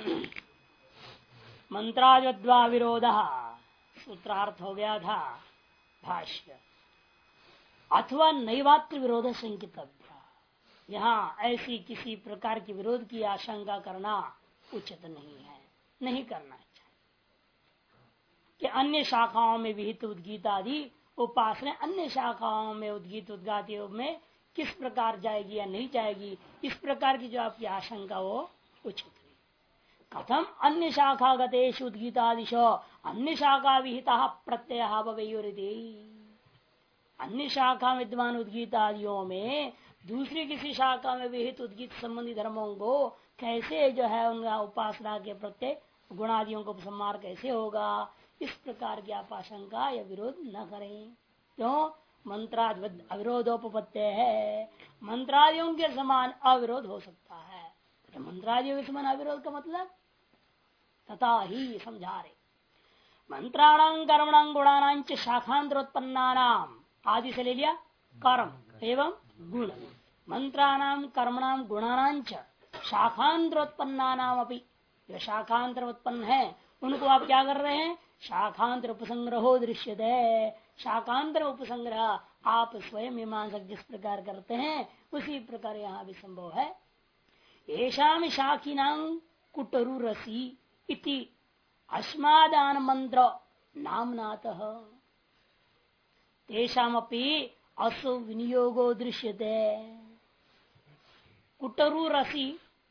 मंत्राद्वा विरोध सूत्रार्थ हो गया था भाष्य। अथवा नैवात्र विरोध शंकितव्य, यहाँ ऐसी किसी प्रकार की विरोध की आशंका करना उचित नहीं है, नहीं करना चाहिए कि अन्य शाखाओं में विहित उद्गीत आदि उपासना अन्य शाखाओं में उद्गीत उद्गाति में किस प्रकार जाएगी या नहीं जाएगी, इस प्रकार की जो आपकी आशंका वो उचित नहीं। कथम अन्य शाखा गतेश उद्गीतादिशो अन्य शाखा विहिता प्रत्यय भवेयुरिति, अन्य शाखा विद्वान उद्गीत आदियों में दूसरी किसी शाखा में विहित उद्गीत संबंधी धर्मों को कैसे जो है उनका उपासना के प्रत्यय गुणादियों को संहार कैसे होगा, इस प्रकार की आप आशंका या विरोध न करें। क्यों? मंत्रादि अविरोधोपत्य है, मंत्रादियों के समान अविरोध हो सकता है। तो मंत्रादियों के समान अविरोध का मतलब तथा ही समझा रहे। मंत्राणां कर्मणां गुणानां च शाखांतरोत्पन्नानां, आदि से ले लिया कर्म एवं गुण, मंत्राणां कर्मणां गुणानां च शाखांतरोत्पन्नानां अपि, जो शाखांतर उत्पन्न है उनको आप क्या कर रहे हैं? शाखांतर उपसंग्रहो दृश्यते, शाखांतर उपसंग्रह आप स्वयं मीमांसक जिस प्रकार करते हैं उसी प्रकार यहाँ भी संभव है। येषाम शाखिनां कुटरु रसी इति अस्मादान मंत्र नामनातः तेषामपि असो विनियोगो दृश्यते। कुटरु रसी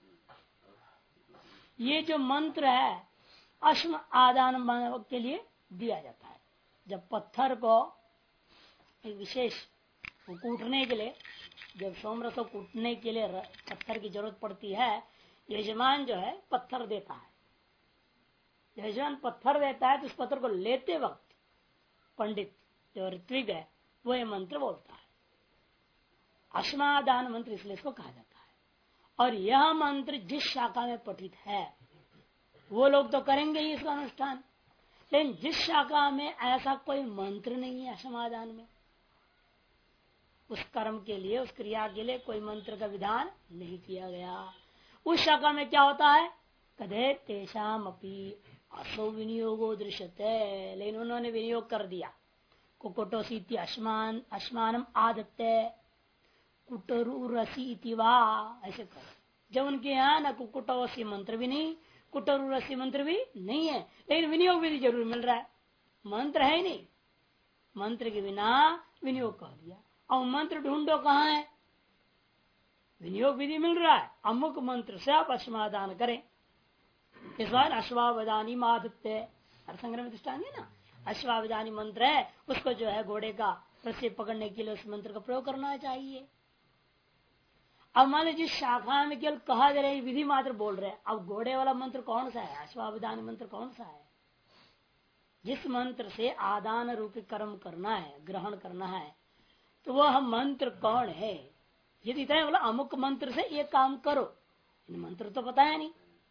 ये जो मंत्र है अश्म आदान के लिए दिया जाता है। जब पत्थर को एक विशेष कूटने के लिए, जब सोमरस को कूटने के लिए पत्थर की जरूरत पड़ती है, यजमान जो है पत्थर देता है। यजमान पत्थर देता है तो उस पत्थर को लेते वक्त पंडित जो ऋत्विक है वो ये मंत्र बोलता है। अश्मादान मंत्र इसलिए इसको कहा जाता है। और यह मंत्र जिस शाखा में पठित है वो लोग तो करेंगे ही इसका अनुष्ठान, लेकिन जिस शाखा में ऐसा कोई मंत्र नहीं है अश्मादान में, उस कर्म के लिए उस क्रिया के लिए कोई मंत्र का विधान नहीं किया गया, उस शाखा में क्या होता है? कदे तेषाम अपि असो विनियोगो दृश्यते, लेकिन उन्होंने विनियोग कर दिया। कुकुटोसी अश्मानम आदत्ते कुटरुरसी इति वा, ऐसे करो। जब उनके यहाँ न कुकुटोसी मंत्र भी नहीं, कुटरुरसी मंत्र भी नहीं है, लेकिन विनियोग विधि जरूर मिल रहा है। मंत्र है ही नहीं, मंत्र के बिना विनियोग कह दिया। अब मंत्र ढूंढो कहाँ है? विनियोग विधि मिल रहा है, अमुक मंत्र से आप अश्वादान करें। इस बार अश्वावधानी माधत्य संग्रह में दृष्टांत है ना, अश्वावधानी मंत्र है, उसको जो है घोड़े का रस्सी पकड़ने के लिए उस मंत्र का प्रयोग करना चाहिए। अब मान लीजिए शाखा में केवल कहा जा रहा है, विधि मात्र बोल रहे हैं, अब घोड़े वाला मंत्र कौन सा है? अश्वावधानी मंत्र कौन सा है? जिस मंत्र से आदान रूपी कर्म करना है, ग्रहण करना है, तो वह मंत्र कौन है? यदि इतना बोला अमुक मंत्र से ये काम करो, इन मंत्र तो पता है नहीं,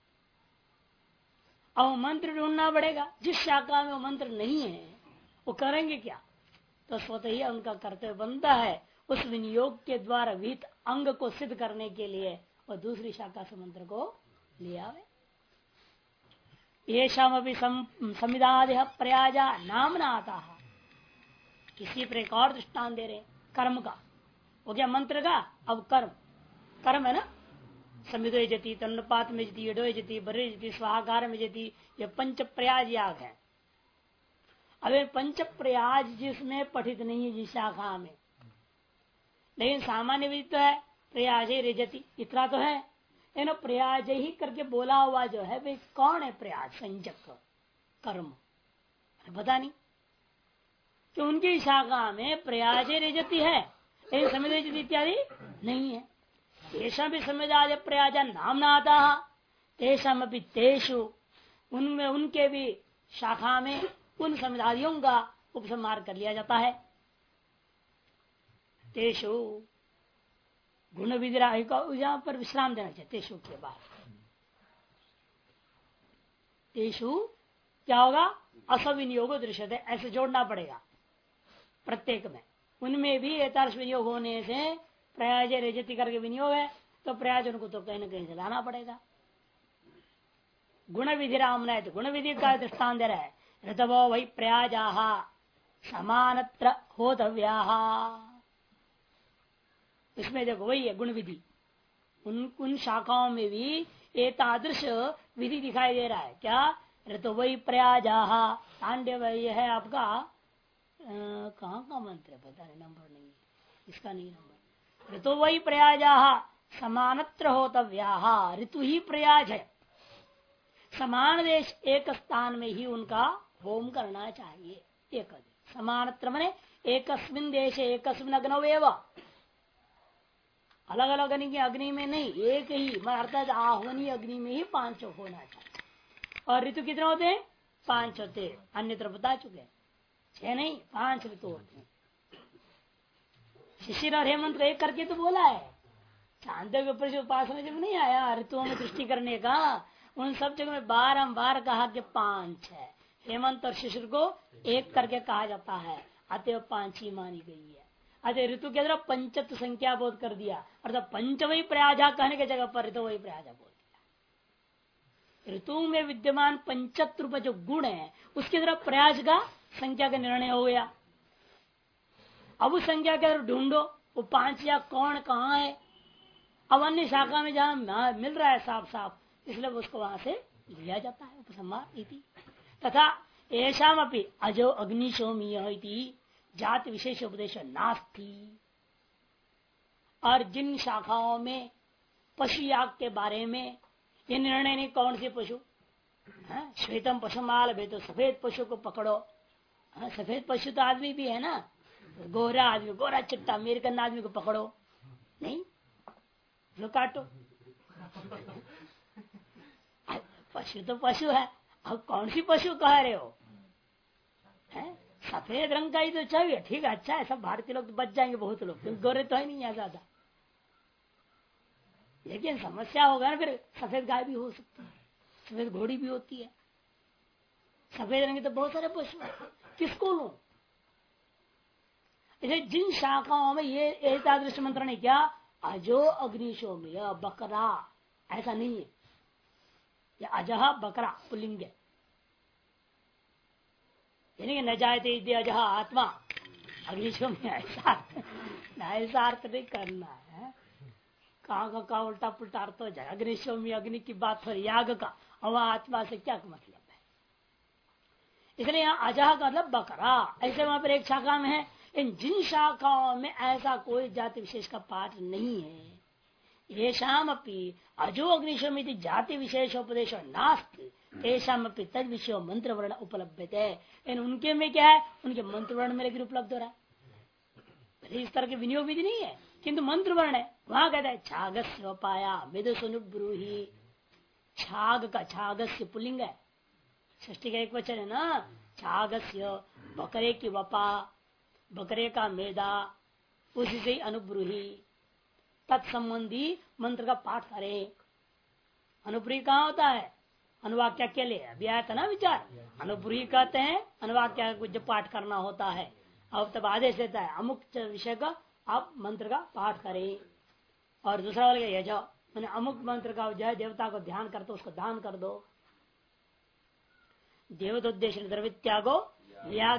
अब मंत्र ढूंढना पड़ेगा। जिस शाखा में वो मंत्र नहीं है वो करेंगे क्या? तो स्वतः ही उनका कर्तव्य बनता है उस विनियोग के द्वारा विहित अंग को सिद्ध करने के लिए और दूसरी शाखा से मंत्र को ले आवे। ये शामी संविदादेह प्रयाजा नामना आता है। किसी पर एक और दृष्टान दे रहे कर्म का, वो क्या मंत्र का? अब कर्म, कर्म है ना, समिदो यजति, तन्नपात में जती, यडो यजति, बरे यजति, स्वाहाकार में जती, ये पंच प्रयाज याग है। अब पंच प्रयाज जिसमें पठित नहीं है जिस शाखा में, लेकिन सामान्य विधि तो है प्रयाज रेजति, इतना तो है। लेकिन प्रयाज ही करके बोला हुआ जो है वे कौन है? प्रयाज संजक कर्म, पता नहीं कि उनकी शाखा में प्रयाज रेजति है लेकिन समिदो इत्यादि नहीं है। तेषा भी समिदाज प्रयाजा नाम न आता, तेषाम अभी तेषु, उनमें उनके भी शाखा में उन समिदादियों का उपसंहार कर लिया जाता है। तेषु गुण विधिराय का यहाँ पर विश्राम देना चाहिए। तेषु के बाद तेषु क्या होगा? असविनियोग दृश्यते, ऐसे जोड़ना पड़ेगा प्रत्येक में। उनमें भी एतार्श विनियोग होने से प्रयाज रेजति करके विनियोग है, तो प्रयाज उनको तो कहीं न कहीं से लाना पड़ेगा। गुण विधि रामना है, गुण विधि का दृष्टान दे रहा है। ऋतवो वही प्रयाजा समानत्र होतव्या, इसमें देखो वही है गुण विधि। उन शाखाओं में भी एक तादृश विधि दिखाई दे रहा है। क्या? ऋतु वही प्रयाजा तांडव, यह है आपका कहाँ का मंत्र है पता नहीं, नंबर नहीं है इसका, नहीं नंबर। ऋतु वही प्रयाजा समानत्र होतव्या, ऋतु ही प्रयाज है, समान देश एक स्थान में ही उनका होम करना चाहिए। एक समानत्र मने एकस्मिन देश एकस्मिन अग्नवेव, अलग अलग अग्नि में नहीं, एक ही अर्थात आह्वनीय अग्नि में ही 5 होना चाहिए। और ऋतु कितने होते हैं? 5 होते हैं, अन्यत्र बता चुके हैं, 6 नहीं 5 ऋतु होते हैं। शिशिर और हेमंत को एक करके तो बोला है। चांद के ऊपर से उपासना जब नहीं आया ऋतुओं में दृष्टि करने का, उन सब जगह में बारंबार कहा कि 5 है। हेमंत और शिशिर को एक करके कहा जाता है, अतएव 5 ही मानी गई है। अतः ऋतु के अंदर पंचत्व संख्या बोध कर दिया, अर्थात पंचवही प्रयाजा कहने की जगह पर ऋतु वही प्रयाजा बोल दिया। ऋतु में विद्यमान पंचत्व जो गुण है उसकी तरफ प्रयास का संख्या का निर्णय हो गया। अब उस संख्या के अंदर ढूंढो वो 5 या कौन कहाँ है। अब अन्य शाखा में जहां मिल रहा है साफ साफ, इसलिए उसको वहां से लिया जाता है उपसंहार इति। तथा ऐशाम अपनी अजो अग्निशोमीय जाति विशेष उपदेश नास्ति। और जिन शाखाओं में पशु याग के बारे में ये निर्णय नहीं कौन से पशु, श्वेतम पशुमाल भे तो सफेद पशु को पकड़ो। सफेद पशु तो आदमी भी है ना, गोरा आदमी, गोरा चिट्टा अमेरिकन आदमी को पकड़ो नहीं, जो काटो। पशु तो पशु है, अब कौन सी पशु कह रहे हो? सफेद रंग का ही तो चाहिए, ठीक है, अच्छा है, सब भारतीय लोग तो बच जाएंगे, बहुत लोग, क्योंकि गोरे तो है नहीं है ज्यादा। लेकिन समस्या होगा ना, फिर सफेद गाय भी हो सकती है, सफेद घोड़ी भी होती है, सफेद रंग के तो बहुत सारे पशु है, किसको लू? इसे जिन शाखाओं में ये एकादृश मंत्र ने क्या अजो अग्निशोम्य बकरा, ऐसा नहीं है, या अजह बकरा पुल्लिंग है, यानी न जायते अजह आत्मा अग्निशोम्य, ऐसा अर्थ नहीं करना है। कहाँ का उल्टा पुल्टा अर्थ हो जाए। अग्निशोम्य अग्नि की बात हो याग का, और आत्मा से क्या मतलब है? इसलिए यहाँ अजह का मतलब बकरा, ऐसे वहां पर एक शाखा में है। इन जिन शाखाओं में ऐसा कोई जाति विशेष का पाठ नहीं है, ये शाम अपनी अजो अग्निशोमिति जाति विशेषोपदेश नास्ति, तेषाम अपनी तद विषय मंत्र वर्ण उपलब्ध है। इन उनके में क्या है, उनके मंत्र वर्ण में लेकिन उपलब्ध हो रहा है। इस तरह के विनियोग विधि नहीं है, किंतु मंत्र वर्ण है। वहां कहता है छागस्य पाया विदुषुनुब्रूहि, छाग का छागस्य पुल्लिंग है, षष्ठी का एक वचन है ना, छागस्य बकरे की वपा, बकरे का मेदा, उसी से अनुब्रूहि, तत्संबंधी मंत्र का पाठ करे। अनुब्रूहि कहाँ होता है? अनुवाक्या के लिए अभी आया था ना विचार, अनुब्रूहि कहते हैं अनुवाक्या को जब पाठ करना होता है, अब तब आदेश देता है अमुक विषय का आप मंत्र का पाठ करें। और दूसरा वाले यज, मैंने अमुक मंत्र का जय देवता को ध्यान करते उसको दान कर दो। देवतोद्देश्य द्रवित्यागो याग,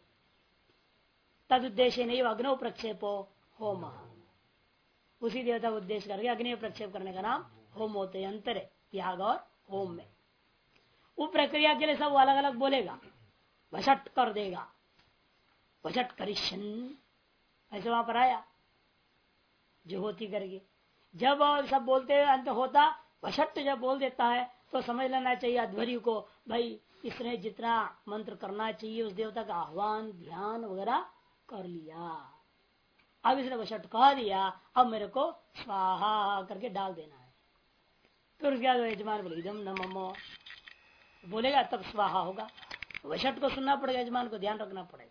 तद उद्देश्य नहीं अग्नो प्रक्षेपो होम, उसी देवता को उद्देश्य करके अग्नि प्रक्षेप करने का नाम होम होते हैं। अंतर है याग और होम में। वो प्रक्रिया के लिए सब अलग अलग बोलेगा, वशट कर देगा, वशट करिशन, ऐसे वहां पर आया जो होती करके। जब सब बोलते हैं अंत होता वशट जब बोल देता है तो समझ लेना चाहिए अध्वर्यु को, भाई इसने जितना मंत्र करना चाहिए उस देवता का आह्वान ध्यान वगैरह कर लिया, अब इसने वशट कह दिया, अब मेरे को स्वाहा करके डाल देना है। फिर उसके बाद यजमान बोले इदम न ममो बोलेगा, तब स्वाहा होगा। वशट को सुनना पड़ेगा, यजमान को ध्यान रखना पड़ेगा।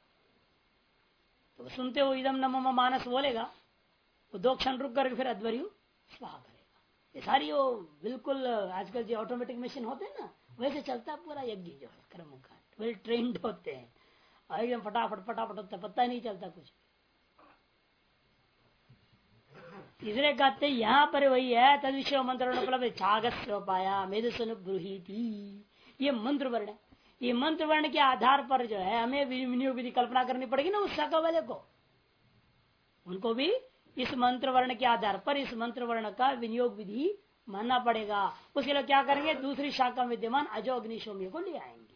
तो सुनते हो इदम न ममो मानस बोलेगा, वो 2 क्षण रुक करके फिर अध्वर्यु स्वाहा करेगा। ये सारी वो बिल्कुल आजकल जो ऑटोमेटिक मशीन होते हैं ना, वैसे चलता पूरा यज्ञ जो है कर्मकांड, वेल ट्रेंड होते हैं, एकदम फटाफट फटाफट होता है, पता ही नहीं चलता कुछ। तीसरे कहते यहाँ पर वही है तद विषय मंत्र उपलब्ध छागस्य पाया मेदुसन ब्रूहीति। ये मंत्र वर्ण है। ये मंत्र वर्ण के आधार पर जो है हमें विनियोग विधि कल्पना करनी पड़ेगी ना उस शाखा वाले को, उनको भी इस मंत्र वर्ण के आधार पर इस मंत्र वर्ण का विनियोग विधि मानना पड़ेगा। उसके लिए क्या करेंगे, दूसरी शाखा विद्यमान अजो अग्निशोम्य को ले आएंगे।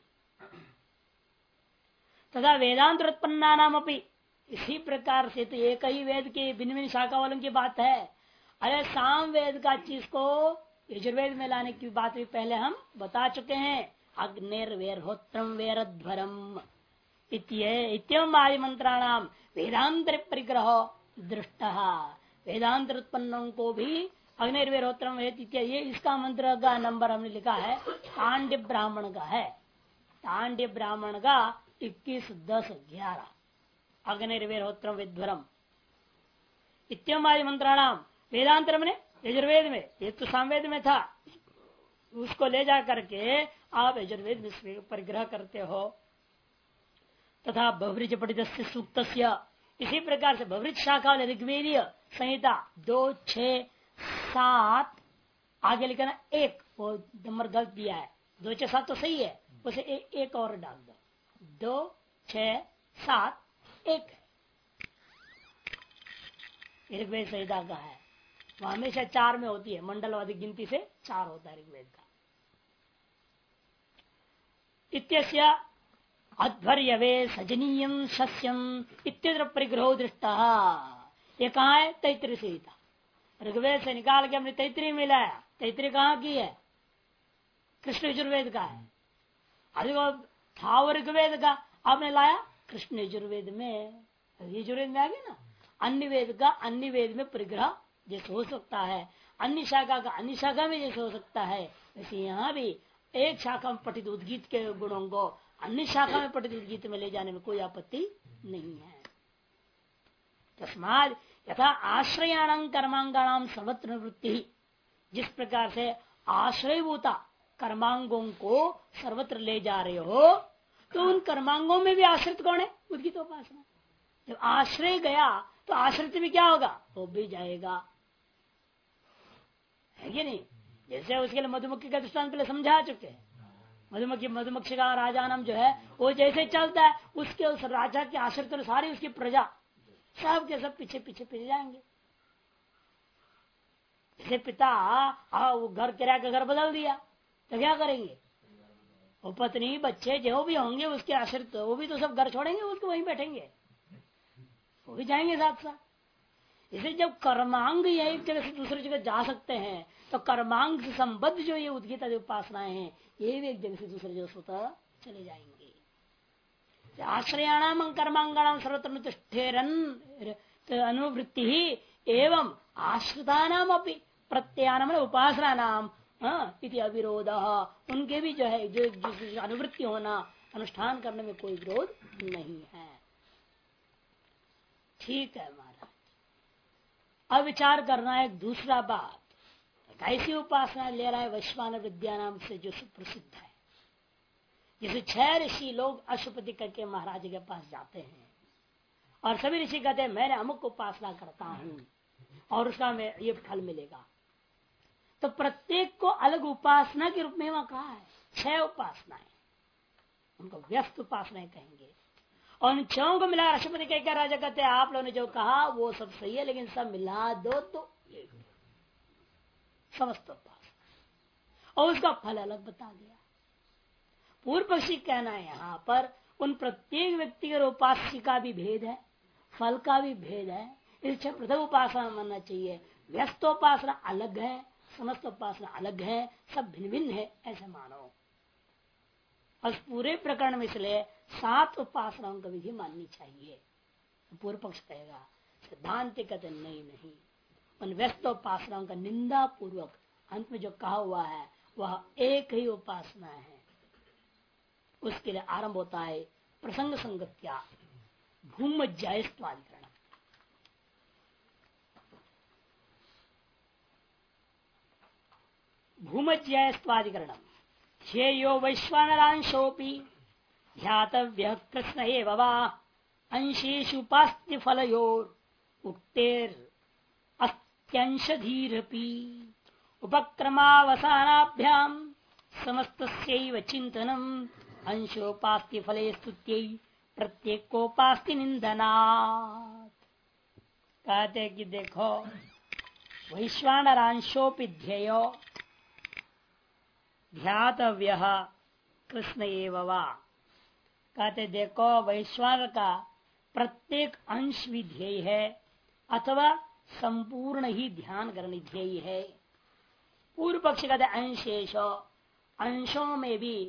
तथा वेदांत उत्पन्ना नाम अपनी, इसी प्रकार से तो एक ही वेद के भिन्न भिन्न शाखा वालों की बात है। अरे साम वेद का चीज को यजुर्वेद में लाने की बात भी पहले हम बता चुके हैं। अग्निर्वेरहोत्रम वेरध्वरम इत्यम आदि मंत्राणाम वेदांतर परिग्रह दृष्ट। वेदांत उत्पन्नों को भी अग्निर्वेरहोत्रम ये इसका मंत्र का नंबर हमने लिखा है तांड्य ब्राह्मण का है। तांड्य ब्राह्मण का 21-10-11 अग्निर्वेरहोत्रम विध्वरम इत्यम आदि मंत्राणाम वेदांतर में यजुर्वेद में, एक तो सामवेद में था, उसको ले जा करके आप यजुर्वेद में परिग्रह करते हो। तथा बहुवृज पठित सूक्त, इसी प्रकार से बहुवृज शाखा ऋग्वेदीय संहिता 2, 6, 7 आगे लिखना 1, वो नंबर गलत दिया है। 2, 6, 7 तो सही है, उसे एक और डाल दो। 2, 6, 7, 1 ऋग्वेद संहिता का है। वह हमेशा 4 में होती है, मंडलवादी गिनती से 4 होता है ऋग्वेद का। इत्यस्य अध्वर्यवे सजनीयम शस्यम इत्यत्र परिग्रहो दृष्टा। ये कहाँ है, तैत्तिरीय संहिता। ऋग्वेद से निकाल के हमने तैत्तिरीय मिलाया। तैत्तिरीय कहाँ की है, कृष्ण यजुर्वेद का है। अभी वो था वो ऋग्वेद का, आपने लाया कृष्ण यजुर्वेद में। यजुर्वेद में आ गया ना, अन्य वेद का अन्य वेद में परिग्रह जैसे हो सकता है, अन्य शाखा का अन्य शाखा में जैसे हो सकता है, वैसे यहाँ भी एक शाखा में पठित उद्गीत के गुणों को अन्य शाखा में पठित उद्गीत में ले जाने में कोई आपत्ति नहीं है। तस्माद यथा आश्रयाणां कर्मांगाणां सर्वत्र निवृत्ति, जिस प्रकार से आश्रयभूता कर्मांगों को सर्वत्र ले जा रहे हो, तो उन कर्मांगों में भी आश्रित कौन है, उद्गीतोपासना। जब आश्रय गया तो आश्रित भी क्या होगा, वो भी जाएगा, है कि नहीं। जैसे उसके लिए मधुमक्खी का दृष्टांत पहले समझा चुके हैं। मधुमक्खी का राजा नाम जो है वो जैसे चलता है, उसके उस राजा के आश्रित और सारी उसकी प्रजा सब के सब पीछे पीछे पीछे जाएंगे। जैसे पिता वो घर किराए का घर बदल दिया तो क्या करेंगे, वो पत्नी बच्चे जो भी होंगे उसके आश्रित, वो भी तो सब घर छोड़ेंगे, उसको वहीं बैठेंगे, वो भी जाएंगे साथ साथ। इसे जब कर्मांग एक जगह से दूसरी जगह जा सकते हैं, तो कर्मांग से संबद्ध जो ये उद्गीत उपासनाएं हैं, ये भी एक जगह से दूसरी जगह स्वतः चले जाएंगे। आश्रयाणाम कर्मांगाणाम सर्वत्र तिष्ठेरन अनुवृत्ति ही एवं आश्रितानाम अपनी प्रत्यानाम उपासना नाम इति अविरोध। उनके भी जो है जो अनुवृत्ति होना, अनुष्ठान करने में कोई विरोध नहीं है। ठीक है महाराज। अब विचार करना है एक दूसरा बात, कैसी उपासना ले रहा है वैश्वानर विद्या नाम से जो सुप्रसिद्ध है। जैसे 6 ऋषि लोग अशुपति करके महाराज के पास जाते हैं और सभी ऋषि कहते हैं मैंने अमुक उपासना करता हूं और उसका में ये फल मिलेगा। तो प्रत्येक को अलग उपासना के रूप में वहां कहा है। 6 उपासनाएं, उनको व्यस्त उपासनाएं कहेंगे। और उन 6 को मिला राष्ट्रपति कहकर राजा कहते हैं आप लोगों ने जो कहा वो सब सही है, लेकिन सब मिला दो तो एक समस्त उपासना, और उसका फल अलग बता दिया। पूर्व पक्षी कहना है यहाँ पर उन प्रत्येक व्यक्तिगत उपास्य का भी भेद है, फल का भी भेद है। इससे प्रथम उपासना मानना चाहिए, व्यस्तोपासना अलग है, समस्त उपासना अलग है, सब भिन्न भिन्न है ऐसे मानो। और पूरे प्रकरण में इसलिए 7 उपासनाओं का विधि माननी चाहिए। पूर्व पक्ष कहेगा, सिद्धांत कहते नहीं, उन व्यस्तोपासनाओं का निंदा पूर्वक अंत में जो कहा हुआ है वह एक ही उपासना है। उसके लिए आरंभ होता है प्रसंग संगत्या भूमज्यायस्त्वाधिकरण। भूमज्यायस्त्वाधिकरण ध्येयो वैश्वानरांशोऽपि ध्यातव्यः कृष्ण एव वा अंशेषु उपास्य फलयोर उक्तेर प्रत्यंशधीरपि उपक्रमावसानाभ्याम समस्तस्यैव चिंतनम अंशोपास्ति फले स्तुत्यै प्रत्येकोपास्ति निंदनात्। कहते कि देखो वैश्वानरांशोपि ध्येयो ध्यातव्यः कृष्ण एव वा। कहते देखो वैश्वानर का प्रत्येक अंश भी ध्येय है अथवा संपूर्ण ही ध्यान करने ध्येय है। पूर्व पक्ष कहते अंशेश, अंशों में भी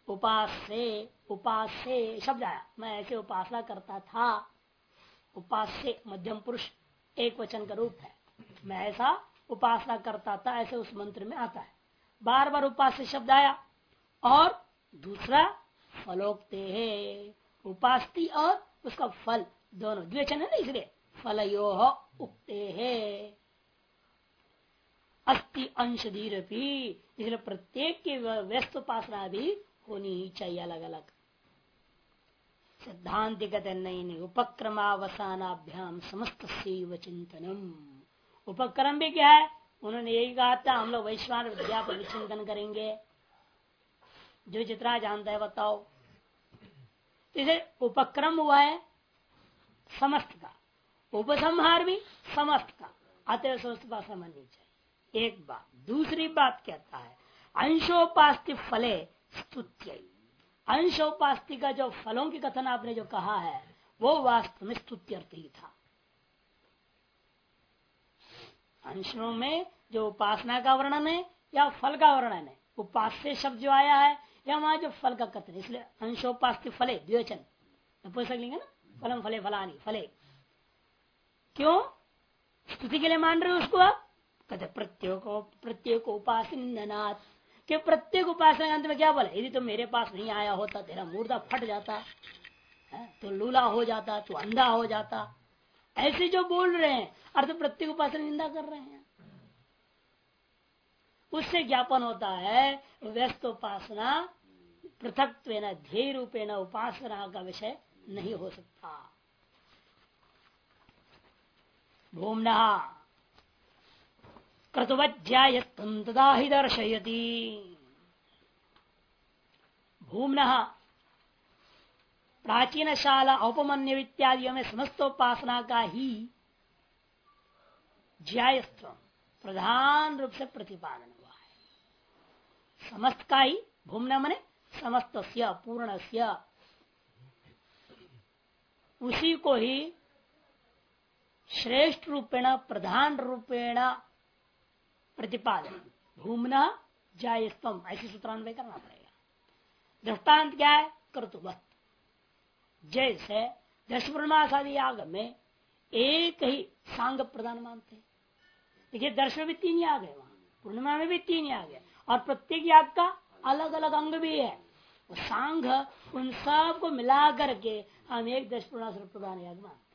उपास्य शब्द आया। मैं ऐसे उपासना करता था। उपास्य मध्यम पुरुष एक वचन का रूप है। मैं ऐसा उपासना करता था, ऐसे उस मंत्र में आता है। बार बार उपास्य शब्द आया। और दूसरा फलोक्ते है, उपास्ति और उसका फल दोनों द्विवचन है ना, इसलिए फलयोः उक्ते है अस्ति अंश धीरपि, इसलिए प्रत्येक की व्यस्त उपासना भी होनी ही चाहिए अलग अलग। सिद्धांत कहते नहीं, उपक्रमावसानाभ्याम समस्त चिंतनम। उपक्रम भी क्या है? उन्होंने यही कहा था हम लोग वैश्वान विद्या पर चिंतन करेंगे। जो जितना जानता है बताओ। इसे उपक्रम हुआ है समस्त का, उपसंहार भी समस्त का, अतः समस्त उपासना माननी चाहिए। एक बात। दूसरी बात कहता है अंशोपास्ति फले स्तुत्यै। अंशोपास्ति का जो फलों की कथन आपने जो कहा है वो वास्तव में स्तुत्यर्थ ही था। अंशों में जो उपासना का वर्णन है या फल का वर्णन है, उपास्य शब्द जो आया है या वहां जो फल का कथन, इसलिए अंशोपास्ति फले द्विवचन पूछ सकेंगे ना, फलम फले फलानी फले। क्यों स्तुति के लिए मान रहे हो उसको आप? कहते प्रत्येक उपासनात्, कि प्रत्येक उपासना अंत में क्या बोले, यदि तो मेरे पास नहीं आया होता तेरा मुर्दा फट जाता, तो लूला हो जाता, तो अंधा हो जाता, ऐसे जो बोल रहे हैं अर्थ प्रत्येक उपासना निंदा कर रहे हैं। उससे ज्ञापन होता है व्यस्त उपासना पृथक्त्वेन ध्येय रूपेण उपासना का विषय नहीं हो सकता। भूमना क्रतुवज्जायत्तं तदा हि दर्शयति। भूमना प्राचीन शाला औपमन्य इत्यादियों में समस्तोपासना का ही ज्यायस्त्व प्रधान रूप से प्रतिपादन हुआ है। समस्त का ही भूमना मने समस्तस्य पूर्णस्य, उसी को ही श्रेष्ठ रूपेण प्रधान रूपेण प्रतिपादन भूमना जायस्तम, ऐसी सूत्रान्वय करना पड़ेगा। दृष्टांत क्या है? कर्तुवत, जैसे दशपूर्णमास आदि याग में एक ही सांग प्रधान मानते हैं। देखिए दर्श में भी 3 याग है, वहां पूर्णिमा में भी 3 याग है और प्रत्येक याग का अलग अलग अंग भी है। वो सांग उन सब को मिला करके हम एक दशपूर्णमास प्रधान याग मानते हैं।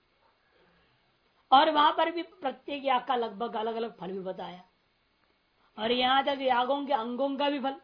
और वहां पर भी प्रत्येक याग का लगभग अलग अलग फल भी बताया। और यहां तक यागों के अंगों का भी फल,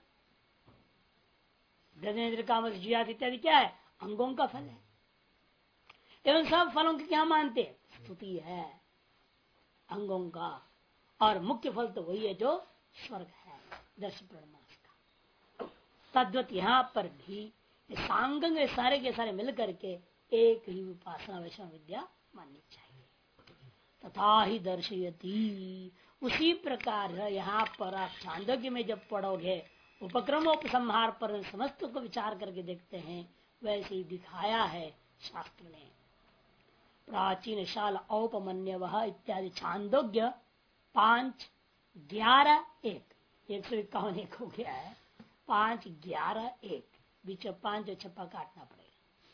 गजेंद्र कामस जियात इत्यादि क्या है? अंगों का फल है। एवं सब फलों के क्या मानते हैं? स्तुति है अंगों का, और मुख्य फल तो वही है जो स्वर्ग है दर्श पूर्णमास का। तद्वत यहाँ पर भी सांगंग सारे के सारे मिल करके एक ही उपासना वैष्णव विद्या माननी चाहिए। तथा ही दर्शयती, उसी प्रकार यहाँ पर आप छांदोग्य में जब पढ़ोगे उपक्रमोपसंहार पर समस्त को विचार करके देखते हैं, वैसे ही दिखाया है शास्त्र ने। प्राचीन शाल औपमन्यवः इत्यादि छांदोग्य 5, 11, 1, 151 एक हो गया है। 5, 11, 1 बीच 5 जो छप्पा काटना पड़ेगा।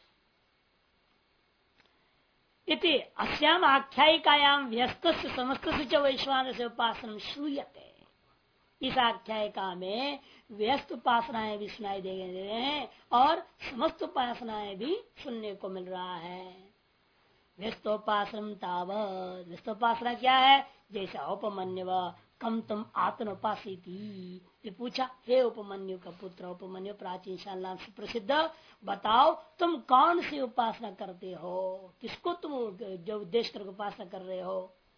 इति अस्याम आख्यायिकायाम व्यस्तस्य समस्तस्य च वैश्वानरस्य उपासना श्रूयते। इस आख्यायिका में व्यस्त उपासनाएं भी सुनाई दे रहे हैं और समस्त उपासनाएं भी सुनने को मिल रहा है। व्यस्तोपासना तावत, व्यस्तोपासना क्या है? जैसा उपमन्यव कम तुम आत्मोपासीति, ये पूछा हे उपमन्यु का पुत्र उपमन्यु प्राचीन शाला से प्रसिद्ध, बताओ तुम कौन सी उपासना करते हो, किसको तुम जो उद्देश्य करके उपासना कर रहे हो?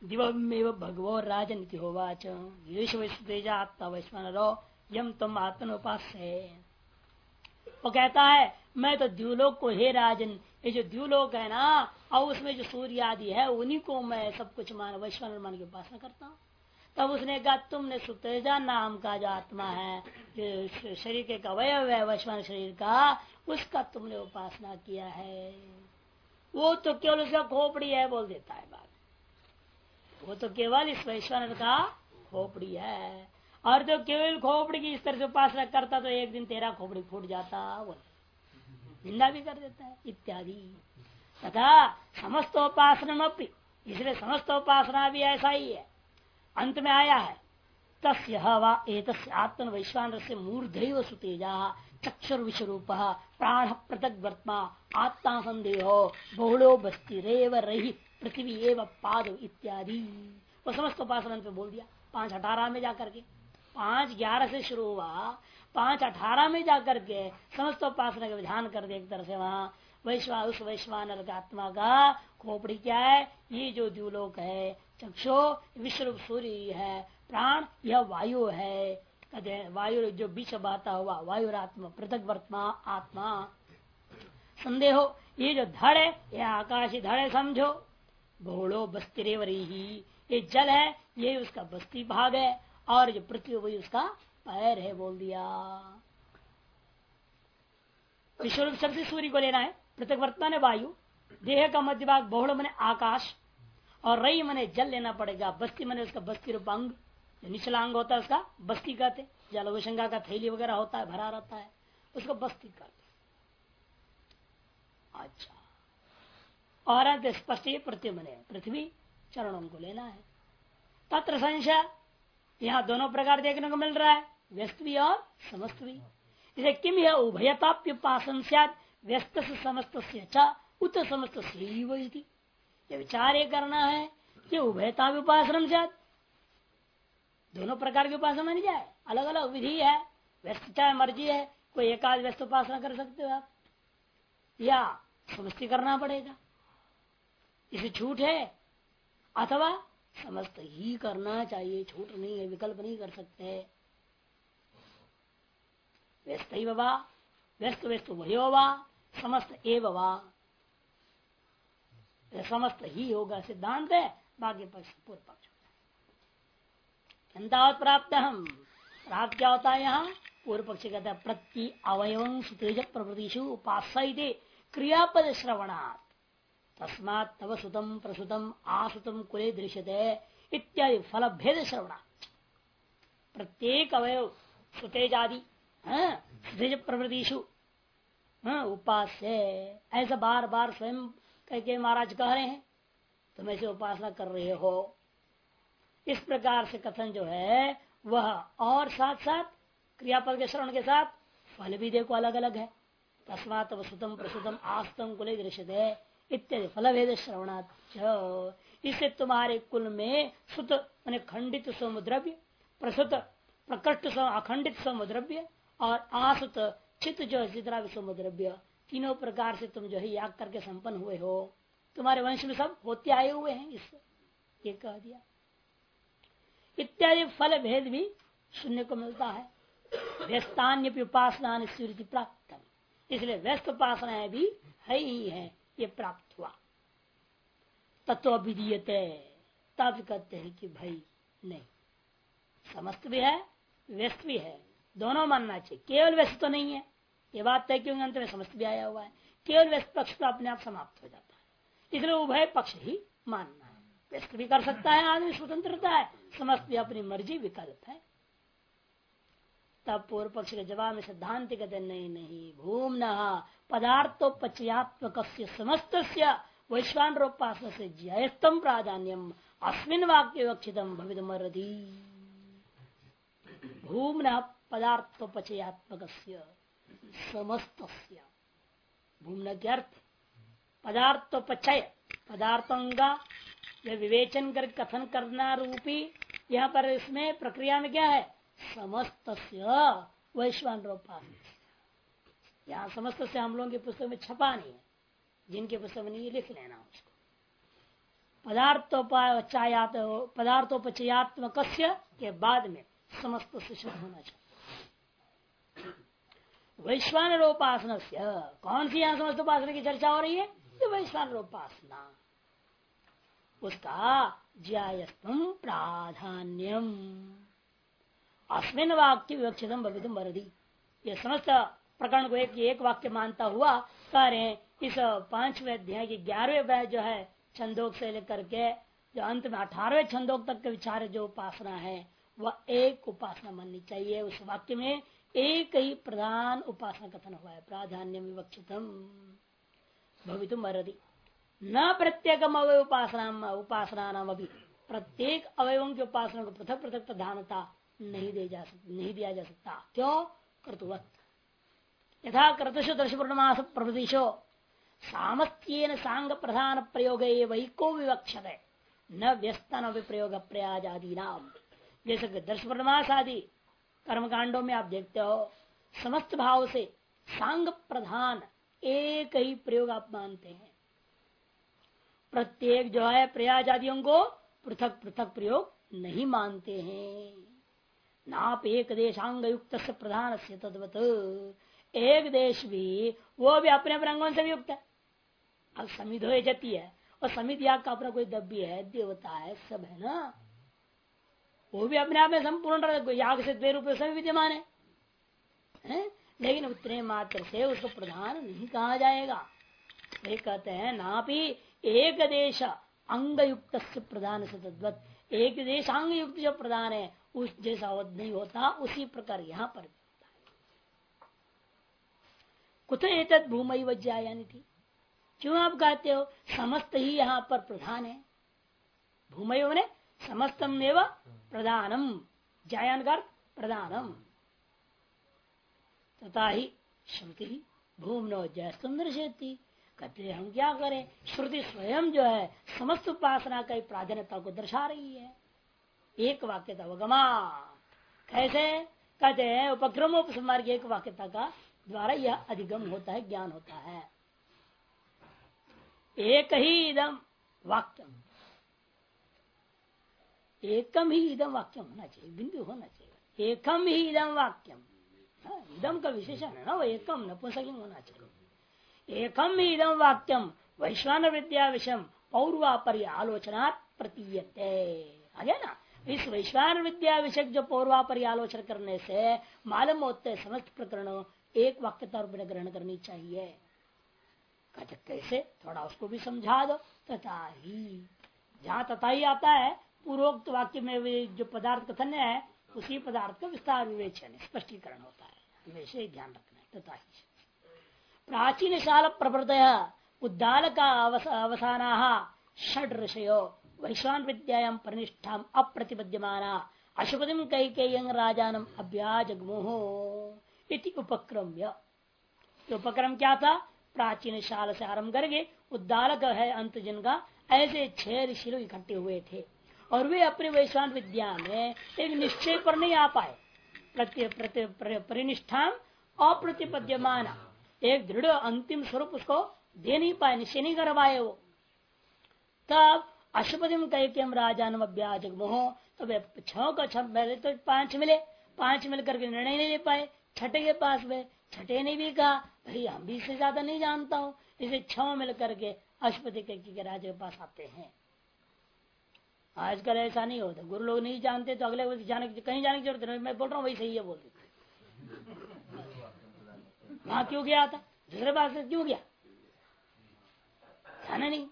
दिवमेव भगवो राजन होवाच तेजा आत्मा वैश्वानरो यम तुम आत्मनोपास्य। वो कहता है मैं तो द्यूलोक को, हे राजन, ये जो द्यूलोक है ना और उसमें जो सूर्य आदि है उन्हीं को मैं सब कुछ मान वैश्वानर मान की उपासना करता हूँ। तब उसने कहा तुमने सुतेजा नाम का जो आत्मा है, जो शरीर के अवयव है वैश्वानर शरीर का, उसका तुमने उपासना किया है। वो तो केवल उसका खोपड़ी है बोल देता है बात। वो तो केवल इस वैश्वानर का खोपड़ी है, और जो केवल खोपड़ी की इस तरह से उपासना करता तो एक दिन तेरा खोपड़ी फूट जाता, वो निंदा भी कर देता है इत्यादि। तथा समस्त उपासना, इसलिए समस्त उपासना भी ऐसा ही है। अंत में आया है तस्य आत्मन वैश्वानर से मूर्धैव सुतेजा चक्षुर विश्वरूप प्राण पृथक वर्तमा आत्मा संदेहो बहुलो बस्तिरेव रही पृथ्वी एवं पाद इत्यादि। वो समस्त उपासना पे बोल दिया 5:18 में जाकर के। 5:11 से शुरू हुआ, 5:18 में जाकर के समस्त उपासना का विधान कर दे। एक तरह से वहां उस वैश्वानर का आत्मा का खोपड़ी क्या है, ये जो द्यूलोक है, चक्षु विश्व सूर्य है, प्राण यह वायु है, वायु जो बीच बहता हुआ वायुरात्मा पृथक वर्तमा आत्मा, संदेहो ये जो धड़ है यह आकाशी धड़ है समझो, बहुड़ो बस्तिरेवरी ही ये जल है, ये उसका बस्ती भाग है, और जो पृथ्वी वही उसका पैर है बोल दिया। विश्व सबसे सूर्य को लेना है, पृथक वर्तमान है वायु, देह का मध्य भाग बहुड़ मने आकाश, और रई मने जल लेना पड़ेगा, बस्ती मने उसका बस्ती रूप अंग, निचला अंग होता है उसका बस्ती कहते, जलवशंगा का थैली वगैरह होता है भरा रहता है उसको बस्ती कहते। अच्छा, और स्पष्ट पृथ्वी मने पृथ्वी चरणों को लेना है। तत्र संशय, यहाँ दोनों प्रकार देखने को मिल रहा है, व्यस्त भी और समस्त भी। इसे किम यह उभयताप्युपासन सद व्यस्त से समस्त से उत समस्त से विचार ये करना है कि उभयता उपासन सद दोनों प्रकार की उपासना मानी जाए, अलग अलग विधि है, व्यस्त चाहे मर्जी है, कोई एकाध व्यस्त उपासना कर सकते हो आप, या समस्ती करना पड़ेगा, इसे छूट है, अथवा समस्त ही करना चाहिए, छूट नहीं है, विकल्प नहीं कर सकते। व्यस्त ही वा व्यस्त व्यस्त वयो वा समस्त एव वा, समस्त ही होगा सिद्धांत है, बाकी पक्ष पूर्व पक्ष प्राप्त हम प्राप्त क्या होता है यहाँ, पूर्व पक्षी कहता है प्रति अवयव सुतेज प्रवृतिषु उपास्य क्रियापद श्रवणात् तस्मात् तव सुतम प्रसुतम आसुतम कुले दृश्यते इत्यादि फल भेद श्रवणात्। प्रत्येक अवयव सुतेज आदि सुतेज प्रवृतिषु उपास्य, ऐसा बार बार स्वयं कह के महाराज कह रहे हैं, तुम ऐसे उपासना कर रहे हो, इस प्रकार से कथन जो है वह, और साथ साथ क्रियापद के श्रवण के साथ फल भी देखो अलग अलग है। तस्मात् सुतम प्रसुतम आस्तम कुले दृश्यते इत्यादि फल भेद श्रवणात्, इससे तुम्हारे कुल में सुत माने खंडित समुद्रव्य, प्रसुत प्रकृष्ट अखंडित समुद्रव्य, और आसुत चित्त जो है जितना भी समुद्रव्य, तीनों प्रकार से तुम जो है याग करके संपन्न हुए हो, तुम्हारे वंश में सब होते आए हुए हैं, इससे ये कह दिया। इत्यादि फल भेद भी सुनने को मिलता है। व्यस्तान्य उपासना प्राप्त, इसलिए व्यस्त उपासनाएं भी है ही है, ये प्राप्त हुआ। तत्व अभिधीयते, तब कहते हैं कि भाई नहीं, समस्त भी है व्यस्त भी है, दोनों मानना चाहिए, केवल व्यस्त तो नहीं है, ये बात तय क्योंकि अंत में समस्त भी आया हुआ है। केवल व्यस्त पक्ष तो अपने आप समाप्त हो जाता है, इसलिए उभय पक्ष ही मानना है। व्यस्त भी कर सकता है आदमी, स्वतंत्रता है, समस्त भी अपनी मर्जी विकल्प है। तब पूर्व पक्ष के जवाब में सिद्धांत कहते नहीं नहीं, भूमना पदार्थोपचयात्मक समस्त वैश्वान रूपासन से जयस्तम प्राधान्यम अस्मिन वाक्य विवक्षितम भवितुमर्हति। भूमना पदार्थोपचयात्मक समस्त, भूमना के अर्थ पदार्थोपचय, पदार्थों का विवेचन कर कथन करना रूपी, यहाँ पर इसमें प्रक्रिया में क्या है, समस्त वैश्वान रूपासन। यहाँ समस्त से हम लोगों की पुस्तक में छपा नहीं है, जिनके पुस्तक में नहीं लिख लेना उसको। पदार्थोपचयात्मक के बाद में समस्त से शुद्ध होना चाहिए। वैश्वानरोपासना से कौन सी यहाँ समस्त उपासना की चर्चा हो रही है? तो वैश्वानरोपासना, उसका ज्यायस्तम प्राधान्यम अस्मिन वाक्य विवक्षितम भवितुम वरदी। ये समस्त प्रकरण को एक वाक्य मानता हुआ कह रहे हैं इस 5वें अध्याय की 11वें जो है छंदोक से लेकर के जो अंत में 18वें छंदोक तक के विचार जो उपासना है वह एक उपासना माननी चाहिए। उस वाक्य में एक ही प्रधान उपासना कथन हुआ है, प्राधान्य विवक्षितम भवितुम अर्हति। न प्रत्येकम अवय उपासना नाम अभी, प्रत्येक अवयवों की उपासना को पृथक पृथक प्रधानता नहीं दिया जा सकता। क्यों? कर्तुवत यथा कर्तुषु दर्शपूर्णमास प्रभृतिशो सामर्थ्येन सांग प्रधान प्रयोग वैको विवक्षते न व्यस्तन प्रयोग प्रयाज आदि नाम। जैसे कि दर्शपूर्णमास आदि कर्मकांडों में आप देखते हो समस्त भाव से सांग प्रधान एक ही प्रयोग आप मानते हैं। प्रत्येक जो है प्रयाज आदियों को पृथक पृथक प्रयोग नहीं मानते हैं। नाप एक देशांग युक्त से प्रधान से तद्वत, एक देश भी वो भी अपने अपने अंगों से भी युक्त है। अब समित हो जाती है और समित याग का अपना कोई दब्बी है, देवता है, सब है ना, वो भी अपने आप में संपूर्ण याग से 2 रूप सभी विद्यमान है? लेकिन उतने मात्र से उसको प्रधान नहीं कहा जाएगा। वे कहते हैं नापी एक देश अंग युक्त से प्रधान से तद्वत, एक देश अंग युक्त जो प्रधान है उस जैसा नहीं होता, उसी प्रकार यहाँ पर भी होता है। कुछ एतद भूमि वज्यायानी थी, क्यों आप कहते हो समस्त ही यहाँ पर प्रधान है? भूमि ने समस्तम एवं प्रधानम, जायान का प्रधानम, तथा ही श्रुति भूमनो जयस्तम दर्शेती। कहते हम क्या करें, श्रुति स्वयं जो है समस्त उपासना का प्राधान्यता को दर्शा रही है। एक वाक्यता अवगमा कैसे कहते हैं, उपक्रमोपसंहार की एक वाक्यता का द्वारा यह अधिगम होता है, ज्ञान होता है। एक ही इदम वाक्यम, एकम ही इदम वाक्यम होना चाहिए, बिंदु होना चाहिए। एकम ही इदम वाक्यम, इदम का विशेषण है ना, वो एकम नपुंसकलिंग होना चाहिए। एकम ही इदम वाक्यम वैश्वान विद्या विषम पौर्वापर आलोचना प्रतीयते। आ गया ना, इस वैश्वान विद्या विषय जो पौर्वापर आलोचना करने से मालूम होते समस्त प्रकरणों एक वाक्यता रूप में ग्रहण करनी चाहिए। कहते कैसे, थोड़ा उसको भी समझा दो। तथा ही, जहाँ तथा ही आता है पूर्वोक्त वाक्य में जो पदार्थ कथन है उसी पदार्थ का विस्तार विवेचन स्पष्टीकरण होता है, हमेशा ही ध्यान रखना है। तथा ही प्राचीन शाल प्रवृतय उद्दालका अवसाना षड ऋषयो वैश्वान विद्यायां परिनिष्ठा अप्रतिपद्यमाना अशुपतिम कैकेयं राजानम अभ्याजगमुहो इति उपक्रम्य। उपक्रम क्या था? प्राचीन शाल से आरंभ करके उद्दालक है अंत जिनका, ऐसे 6 ऋषि लोग इकट्ठे हुए थे और वे अपने वैश्वान विद्या में एक निश्चय पर नहीं आ पाए। परिनिष्ठा अप्रतिपद्यमान, एक दृढ़ अंतिम स्वरूप उसको दे नहीं पाए, निश्चय नहीं कर पाए वो। तब अशुपतिम कैकेयं राजानम अभ्याजगमुहो, तो वे 6 का 6 पहले तो 5 मिले, 5 मिल करके निर्णय नहीं ले पाए। छठे के पास वे छठे ने भी कहा भाई हम भी इससे ज्यादा नहीं जानता हूँ, इसे 6 मिल करके अशुपति के राजा के पास आते हैं। आजकल ऐसा नहीं होता, गुरु लोग नहीं जानते तो अगले जाने कहीं जाने की जरूरत नहीं, मैं बोल रहा हूँ वही सही है बोल देते। वहां क्यों गया था, दूसरे पास से क्यों गया, जाना नहीं।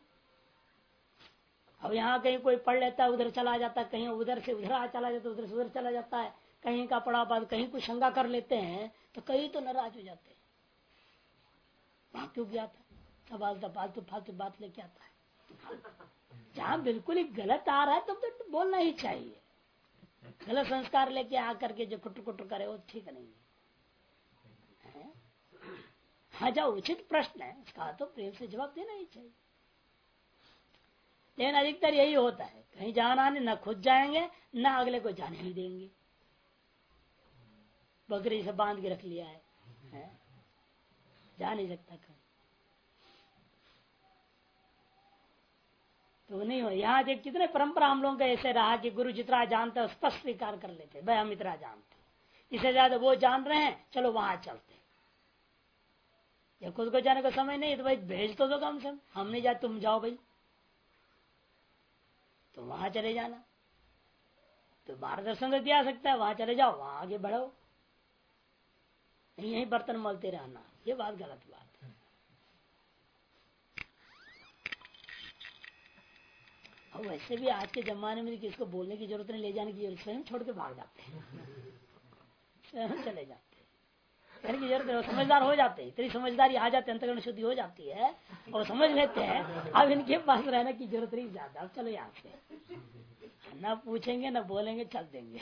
अब यहाँ कहीं कोई पढ़ लेता है उधर चला जाता है, कहीं उधर से उधर चला जाता है, उधर से उधर चला जाता है, कहीं का पढ़ा बाद कहीं कुछ शंका कर लेते हैं तो कहीं तो नाराज हो जाते हैं। वहां क्यों गया था, फालतू फालतू फालतू बात लेके आता है। जहाँ बिल्कुल ही गलत आ रहा है तब तो बोलना ही चाहिए। गलत संस्कार लेके आकर के जो कुटर कुटर करे वो ठीक नहीं है। हाँ, जो उचित प्रश्न है उसका तो प्रेम से जवाब देना ही चाहिए। लेकिन अधिकतर यही होता है, कहीं जाना नहीं, न खुद जाएंगे न अगले को जाने ही देंगे। बकरी से बांध के रख लिया है? जा नहीं सकता कहीं। तो नहीं हो। यहाँ देख कितने परंपरा हम लोगों का ऐसे रहा कि गुरु जितना जानते स्पष्ट स्वीकार कर लेते, भाई हम इतना जानते, इससे ज्यादा वो जान रहे हैं, चलो वहां चलते। या खुद को जाने का समय नहीं तो भाई भेज तो दो कम से कम, हम नहीं जाते तुम जाओ भाई, तो वहां चले जाना। तो मार्गदर्शन तो दिया सकता है, वहां चले जाओ, वहां आगे बढ़ो, यही बर्तन मलते रहना, ये बात गलत बात है। और वैसे भी आज के जमाने में किसको बोलने की जरूरत नहीं, ले जाने की जरूरत, स्वयं छोड़ के भाग जाते हैं, स्वयं चले जाते हैं, कहने की जरूरत है, समझदार हो जाते हैं, इतनी समझदारी आ जाती है, अंतर्गण शुद्धि हो जाती है और समझ लेते हैं अब इनके पास रहने की जरूरत नहीं ज्यादा, अब चलो यहाँ से, ना पूछेंगे ना बोलेंगे, चल देंगे।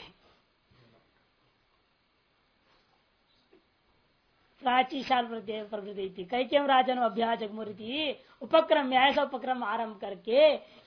प्राची शाल प्रवृत्ति कई क्यों राजन अभ्यास मूर्ति उपक्रम, ऐसा उपक्रम आरंभ करके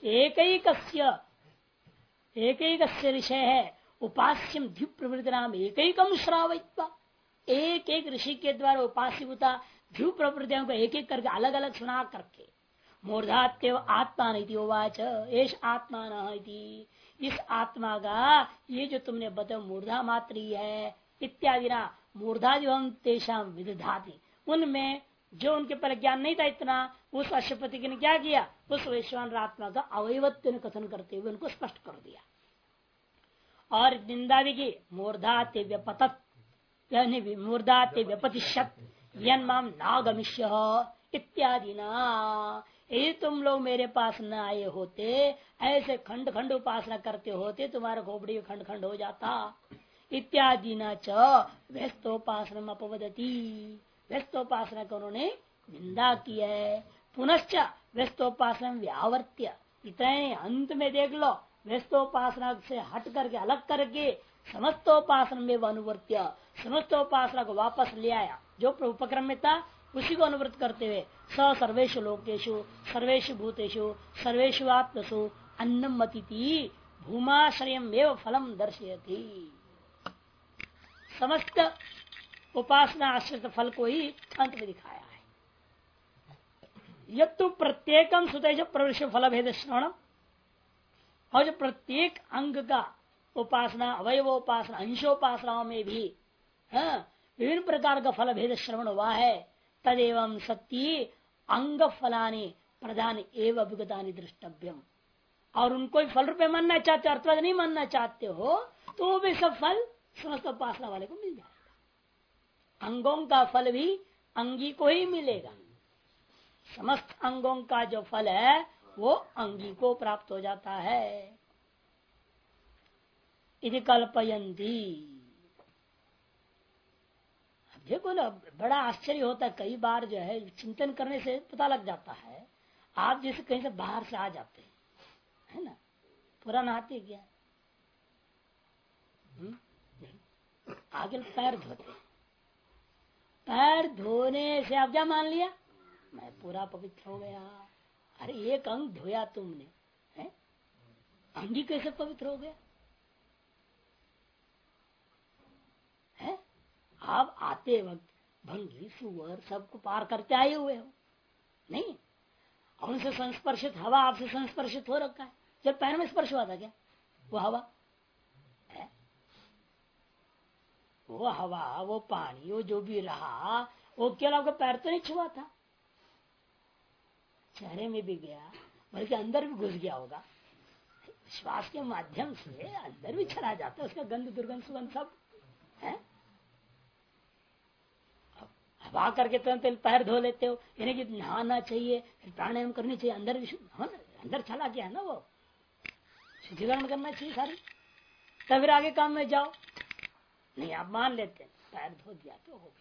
एक ऋषय है उपास्यम द्यु प्रवृत्ति नाम एक श्रावित्वा, एक एक ऋषि के द्वारा उपास्यता ध्रुव प्रवृत्तियों को एक एक करके अलग अलग सुना करके, मूर्धात्व आत्मा नहीं उवाच एष आत्मा न, इस आत्मा का ये जो तुमने बताया मूर्धा मात्र ही है इत्यादि ना, मूर्धादिवम तेषाम विदधाति, उनमें जो उनके पर ज्ञान नहीं था इतना, उस अशुपति ने क्या किया, उस वैश्वान आत्मा का अवयवत्व कथन करते हुए उनको स्पष्ट कर दिया। और निंदा भी की, मूर्धाते व्यपतत यानी मूर्धाते व्यपतिशत यन्माम नागमिष्य इत्यादि ना, यदि तुम लोग मेरे पास न आए होते, ऐसे खंड खंड उपासना करते होते, तुम्हारा खोपड़ी खंड खंड हो जाता। इत्यादि न च व्यस्तोपासना अपवदती, व्यस्तोपासना को उन्होंने निंदा की है। पुनश्च व्यस्तोपासना व्यावर्त्य, इतने अंत में देख लो, व्यस्तोपासना से हट करके अलग करके समस्तोपासना में अनुवर्त्य, समस्तोपासना को वापस ले आया, जो उपक्रम में था उसी को अनुवृत्त करते हुए स सर्वेशु लोकेशु सर्वेशु भूतेषु सर्वेशु आत्मसु अन्नम अतिथि भूमाश्रयम एवं फलम दर्शयति, समस्त उपासना आश्रित फल को ही अंत में दिखाया है। यह तो प्रत्येकम सुतेज प्रवेश फल भेद श्रवणम, और जो प्रत्येक अंग का उपासना अवयवोपासना अंशोपासनाओं में भी विभिन्न प्रकार का फल भेद श्रवण हुआ है, तदेवं सत्य अंग फलानी प्रधान एवं अभिगतानी दृष्टव्यम, और उनको फल रूपे मानना चाहते हो, अर्थवाद नहीं मानना चाहते हो, तो वो भी सब फल समस्त उपासना वाले को मिल जाएगा। अंगों का फल भी अंगी को ही मिलेगा, समस्त अंगों का जो फल है वो अंगी को प्राप्त हो जाता है। इति कल्पयन्ति, देखो ना, बड़ा आश्चर्य होता है, कई बार जो है चिंतन करने से पता लग जाता है। आप जैसे कहीं से बाहर से आ जाते हैं, है ना, पूरा नहाते क्या, आगे पैर धोते, पैर धोने से आप क्या मान लिया, मैं पूरा पवित्र हो गया। अरे एक अंग धोया तुमने, है अंगी कैसे पवित्र हो गया है? आप आते वक्त भंगी सुअर सबको पार करते आए हुए हो, नहीं उनसे संस्पर्शित हवा आपसे संस्पर्शित हो रखा है, जब पैर में स्पर्श हुआ था क्या वो हवा है? वो हवा वो पानी वो जो भी रहा वो केवल आपका पैर तो नहीं छुआ था, चेहरे में भी गया, बल्कि अंदर भी घुस गया होगा, श्वास के माध्यम से अंदर भी चला जाता है, उसका गंध दुर्गंध सुगंध सब है। हवा करके तुरंत पैर धो लेते हो, यानी कि नहाना चाहिए, फिर प्राणायाम करनी चाहिए, अंदर भी अंदर चला गया है ना, वो शुद्धिकरण करना चाहिए सारी, तब फिर आगे काम में जाओ। नहीं आप मान लेते हैं पैर धो दिया तो हो गया,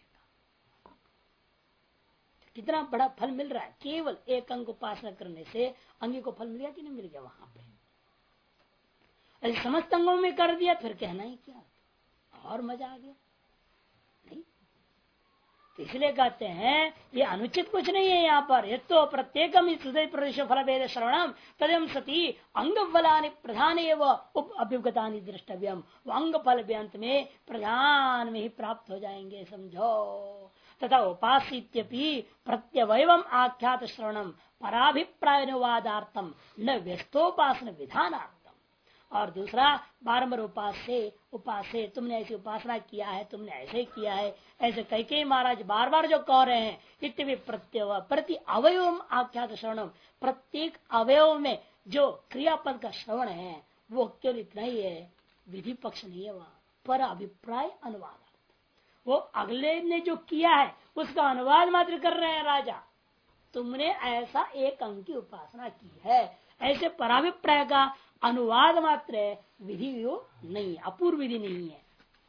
कितना बड़ा फल मिल रहा है, केवल एक अंग उपासना करने से अंगी को फल मिल गया कि नहीं मिल गया वहां पे। अरे समस्त अंगों में कर दिया फिर कहना ही क्या, और मजा आ गया नहीं। तो इसलिए कहते हैं ये अनुचित कुछ नहीं है यहाँ पर। ये तो प्रत्येकम हृदय प्रदेश फल भेद श्रवणम तदम सती अंग फलानि प्रधान एवं अभ्युगता द्रष्टव्यम। वो अंग फल भी अंत में प्रधान में ही प्राप्त हो जाएंगे, समझो। तथा उपासित्यपि प्रत्यवयवम आख्यात श्रवणम पराभिप्राय अनुवादार्थम न व्यस्तोपासन विधानार्थम। और दूसरा बारंबार उपास्य तुमने ऐसी उपासना किया है, तुमने ऐसे किया है, ऐसे कई महाराज बार बार जो कह रहे हैं, इत्यादि प्रति अवयव आख्यात श्रवणम, प्रत्येक अवयव में जो क्रियापद का श्रवण है वो केवल इतना ही है, विधि पक्ष नहीं है वहां, पर अभिप्राय अनुवाद। वो अगले ने जो किया है उसका अनुवाद मात्र कर रहे हैं राजा। तुमने ऐसा एक अंग की उपासना की है, ऐसे पराभिप्राय का अनुवाद मात्र है, विधि नहीं, अपूर्व विधि नहीं है।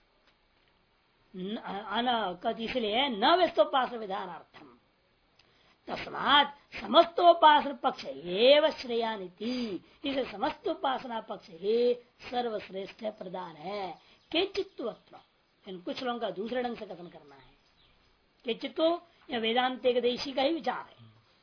इसलिए न व्यस्तोपासन विधानार्थम तस्मात् समस्तोपासन पक्ष एवं श्रेयानिति। इसे समस्त उपासना पक्ष ही सर्वश्रेष्ठ प्रदान है। केचित्वत्व, इन कुछ लोगों का दूसरे ढंग से कथन करना है। केचित्व या वेदांत एकदेशी का ही विचार है।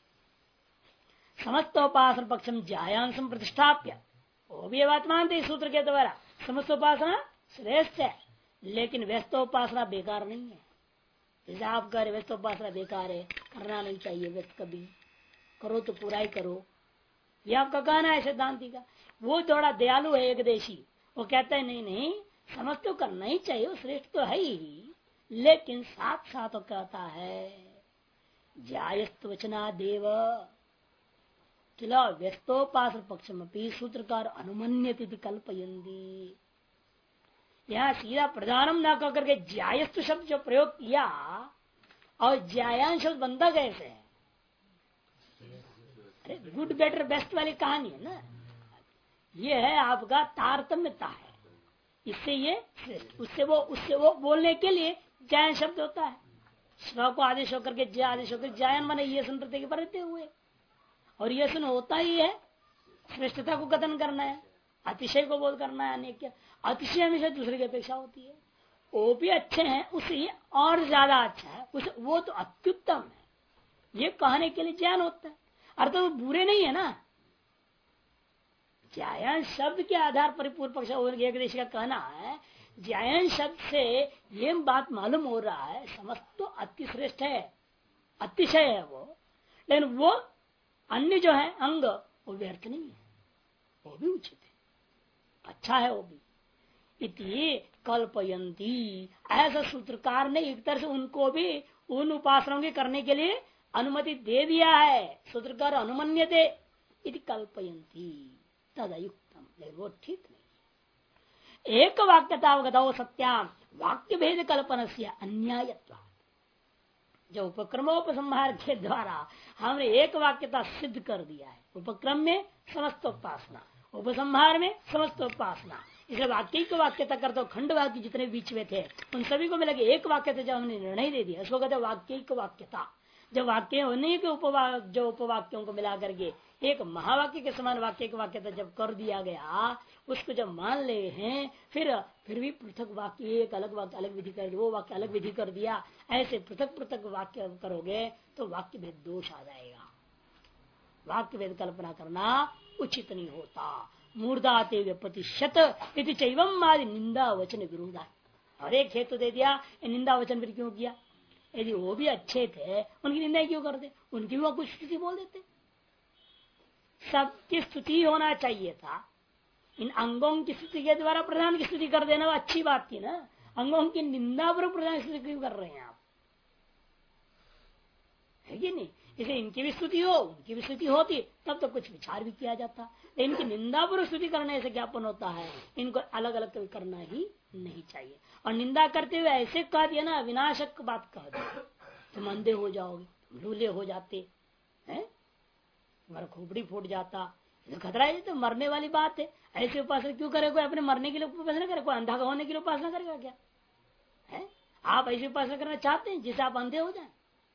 समस्तोपासन पक्षम ज्यायांशम प्रतिष्ठाप्य, वो भी ये बात मानते इस सूत्र के द्वारा, समस्तोपासना श्रेष्ठ है, लेकिन व्यस्तोपासना बेकार नहीं है। जैसे आप कह रहे व्यस्तोपासना बेकार है, करना नहीं चाहिए, व्यस्त कभी करो तो पूरा ही करो, ये आपका कहना है सिद्धांति का। वो थोड़ा दयालु है एकदेशी, वो कहता है नहीं नहीं समझ तो करना ही चाहिए, वो श्रेष्ठ तो है ही, लेकिन साथ साथ वो कहता है जायस्त वचना देव किला व्यस्तोपासन पक्षम सूत्रकार अनुमन्यति कल्पयन्ति। यहाँ सीधा प्रधानम न कह करके ज्यायस्तु शब्द जो प्रयोग किया, और ज्यायान शब्द बनता कैसे है? गुड बेटर बेस्ट वाली कहानी है ना, ये है आपका तारतम्यता है। इससे ये उससे वो बोलने के लिए ज्यायन शब्द होता है। स्व को आदेश होकर के ज्या आदेश होकर ज्यायन माने ये सुन प्रत्यय पर रहते हुए, और ये सुन होता ही है श्रेष्ठता को कथन करना है, अतिशय को बोध करना है। अनेक अतिशय हमेशा दूसरे की अपेक्षा होती है। वो भी अच्छे हैं, उससे ये और ज्यादा अच्छा है, वो तो अत्युत्तम है, ये कहने के लिए ज्ञान होता है। अर्थात वो बुरे नहीं है ना। ज्यायन शब्द के आधार पर पूर्व पक्ष एक देश का कहना है, ज्यायन शब्द से ये बात मालूम हो रहा है समस्त तो अति श्रेष्ठ है, अतिशय है वो, लेकिन वो अन्य जो है अंग वो व्यर्थ नहीं है, वो भी उचित है, अच्छा है वो भी। इति कल्पयंती, ऐसा सूत्रकार ने एक तरह से उनको भी उन उपासनाओं के करने के लिए अनुमति दे दिया है। सूत्रकार अनुमन्यते इति कल्पयंती तदयुक्तम, लेकिन वो ठीक नहीं। एक वाक्यतावगतो सत्याम वाक्य भेद कल्पना से अन्यायत्व, जो उपक्रमोपसंहार के द्वारा हमने एक वाक्यता सिद्ध कर दिया है। उपक्रम में समस्त उपासना, उपसंहार में समस्त उपासना, इसे वाक्य को वाक्यता करते हो, खंड वाक्य जितने बीच में थे उन सभी को मिलकर एक वाक्यता जब हमने निर्णय दे दिया, उसको कहते वाक्य वाक्यता। जब वाक्य होने के जो उपवाक्यों को मिला करके एक महावाक्य के समान वाक्य की वाक्यता जब कर दिया गया, उसको जब मान ले हैं, फिर भी पृथक वाक्य एक अलग वाक्य अलग विधि कर, वो वाक्य अलग विधि कर दिया, ऐसे पृथक पृथक वाक्य करोगे तो वाक्य भेद दोष आ जाएगा। वाक्य भेद कल्पना करना उचित नहीं होता। मूर्धाते प्रतिशत यदि चैवम आदि निंदा वचन विरोधा, और एक हेतु दे दिया, निंदा वचन फिर क्यों किया? यदि वो भी अच्छे थे उनकी निंदा क्यों करते? उनकी भी वो कुछ स्तुति बोल देते। सबकी स्तुति होना चाहिए था। इन अंगों की स्तुति के द्वारा प्रधान की स्तुति कर देना वो अच्छी बात थी ना। अंगों की निंदा पर प्रधान की स्तुति क्यों कर रहे हैं आप? है कि नहीं? इसे इनकी भी स्तुति हो, उनकी भी स्तुति होती तब तो कुछ विचार भी किया जाता, लेकिन इनकी निंदा पर स्तुति करने से ज्ञापन होता है। इनको अलग अलग कभी करना ही नहीं चाहिए। और निंदा करते हुए ऐसे कह दिया ना, विनाशक बात कह दिया, तुम अंधे हो जाओगे, तुम लूले हो जाते हैं, तुम्हारा खोपड़ी फूट जाता, तो खतरा है, तो मरने वाली बात है। ऐसे उपासना क्यों करे? कोई अपने मरने के लिए उपासना करे? कोई अंधा होने के लिए उपासना करेगा क्या? है आप ऐसी उपासना करना चाहते हैं जिससे आप अंधे हो जाए?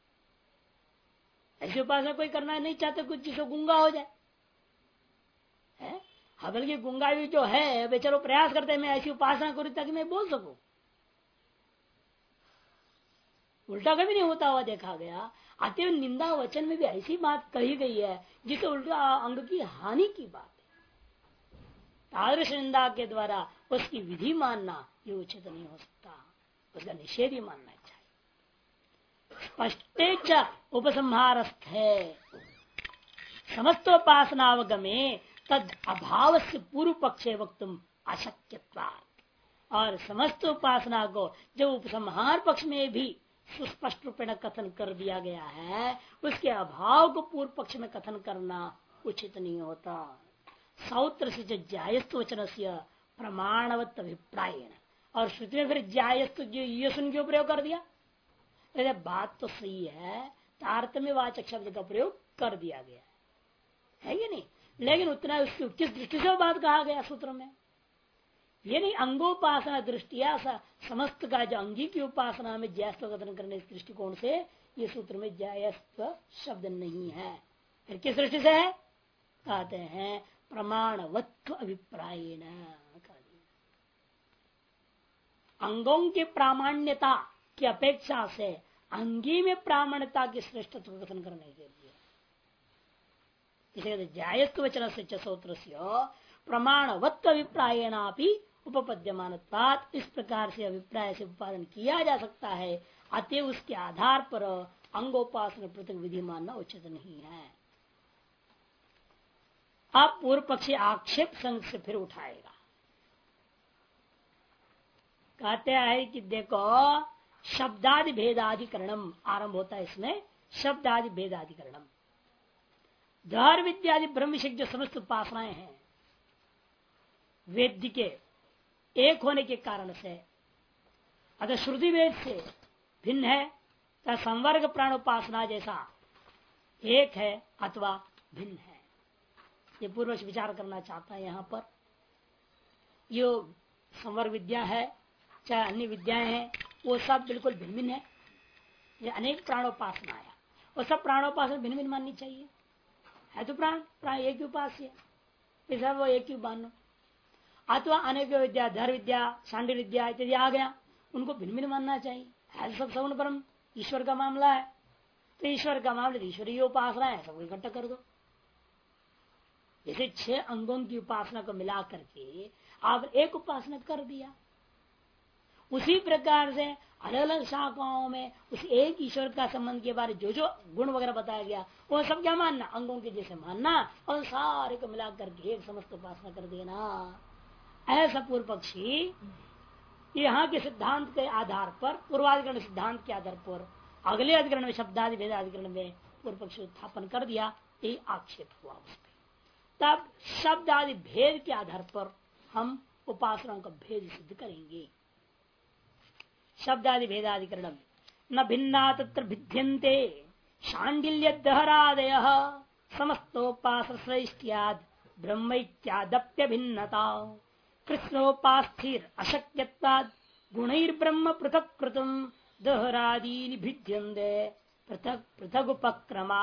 ऐसी उपासना कोई करना नहीं चाहते कुछ जिसको गूंगा हो जाए है? हाँ, बल्कि गूंगा भी जो है वे चलो प्रयास करते हैं मैं ऐसी उपासना करूं ताकि मैं बोल सकूं। उल्टा कभी नहीं होता हुआ देखा गया। अतएव निंदा वचन में भी ऐसी बात कही गई है जिसे उल्टा अंग की हानि की बात है। तादृश निंदा के द्वारा उसकी विधि मानना ये उचित नहीं हो सकता, उसका निषेध ही मानना चाहिए। स्पष्टे च उपसंहारस्थ है समस्तोपासनावगमे तद अभाव से पूर्व पक्षे वक्तुम अशक्यत्वात्। और समस्त उपासना को जब उपसंहार पक्ष में भी सुस्पष्ट रूप में कथन कर दिया गया है, उसके अभाव को पूर्व पक्ष में कथन करना उचित नहीं होता। सौत्र से जायस्तु वचन से प्रमाणवत अभिप्राय, और श्रुति में फिर जायस्तु जो ये सुन के प्रयोग कर दिया, अरे बात तो सही है, तारतम्य वाचक शब्द का प्रयोग कर दिया गया है कि नहीं, लेकिन उतना उसकी किस दृष्टि से वो बात कहा गया सूत्र में, ये नहीं अंगोपासना दृष्टिया समस्त का जो अंगी की उपासना में जयस्व कथन करने इस दृष्टिकोण से ये सूत्र में जयस्व शब्द नहीं है। फिर किस दृष्टि से है, कहते हैं प्रमाणवत्व अभिप्राय। अंगों की प्रामाण्यता की अपेक्षा से अंगी में प्रामाण्यता की श्रेष्ठत्व कथन करने के लिए इसे जायस्व वचन से सूत्र से प्रमाणवत्व अभिप्रायणा उपपद्यमान, इस प्रकार से अभिप्राय से उत्पादन किया जा सकता है। अतः उसके आधार पर अंगोपासना पृथक विधि मानना उचित नहीं है। अब पूर्व पक्षी आक्षेप संघ से फिर उठाएगा, कहते हैं कि देखो शब्दादि भेदाधिकरणम आरंभ होता है इसमें, शब्दादि भेदाधिकरणम धर विद्यादि ब्रह्म विषय जो समस्त उपासनाएं हैं वेद्य के एक होने के कारण से, अगर श्रुति वेद से भिन्न है तो संवर्ग प्राण उपासना जैसा एक है अथवा भिन्न है, ये पूर्वज विचार करना चाहता है। यहाँ पर यो संवर्ग विद्या है चाहे अन्य विद्याएं हैं, वो सब बिल्कुल भिन्न भिन्न है। ये अनेक प्राणोपासना है, वो सब प्राणोपासना भिन्न भिन्न माननी चाहिए। है तो प्राण प्राण एक ही उपास्य है, सब वो एक ही मानो। अथवा अनेक विद्या धर विद्या शांडिल विद्या इत्यादि आ गया, उनको भिन्न भिन्न मानना चाहिए। है सब सगुण परम ईश्वर का मामला है, तो ईश्वर का मामला ईश्वरीय उपासना है, सबको इकट्ठा कर दो। जैसे 6 अंगों की उपासना को मिला करके आप एक उपासना कर दिया, उसी प्रकार से अलग अलग शाखाओं में उस एक ईश्वर का संबंध के बारे जो जो गुण वगैरह बताया गया वो सब क्या मानना, अंगों के जैसे मानना और सारे को मिला करके एक समस्त उपासना कर देना। ऐसा पूर्व पक्षी यहाँ के सिद्धांत के आधार पर, पूर्वाधिकरण सिद्धांत के आधार पर अगले अधिकरण में शब्दादि भेदाधिकरण में पूर्व पक्षी उत्थापन कर दिया, यही आक्षेप हुआ उसके। तब शब्द आदि भेद के आधार पर हम उपासनाओं का भेद सिद्ध करेंगे। शब्द आदि भेदाधिकरण न भिन्ना तत्र भिद्यन्ते शांडिल्य दहरादय समस्तोपास श्रेष्ठ्याद ब्रह्मैक्यादप्य भिन्नता कृष्णोपास्थिर अशक्यत्वाद गुणैर्ब्रह्म पृथक कृतम दहरादीनि भिद्यन्ते पृथक पृथक उपक्रमा।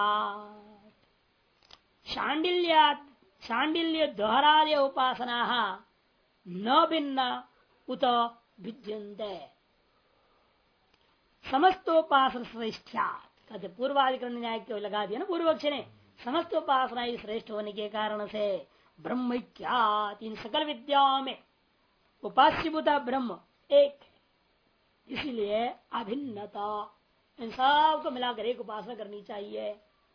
शांडिल्य दोहरादय उपासना न भिन्ना उत भिद्यन्ते समस्तोपासना श्रेष्ठ्यात्, कहते पूर्वाधिकरण न्याय को लगा दिया ना पूर्व पक्ष ने, समस्तोपासना ही श्रेष्ठ होने के कारण से ब्रह्मैक्यात्, इन सकल विद्याओं में उपास्यभूता ब्रह्म एक है, इसीलिए अभिन्नता, इन सब को मिलाकर एक उपासना करनी चाहिए।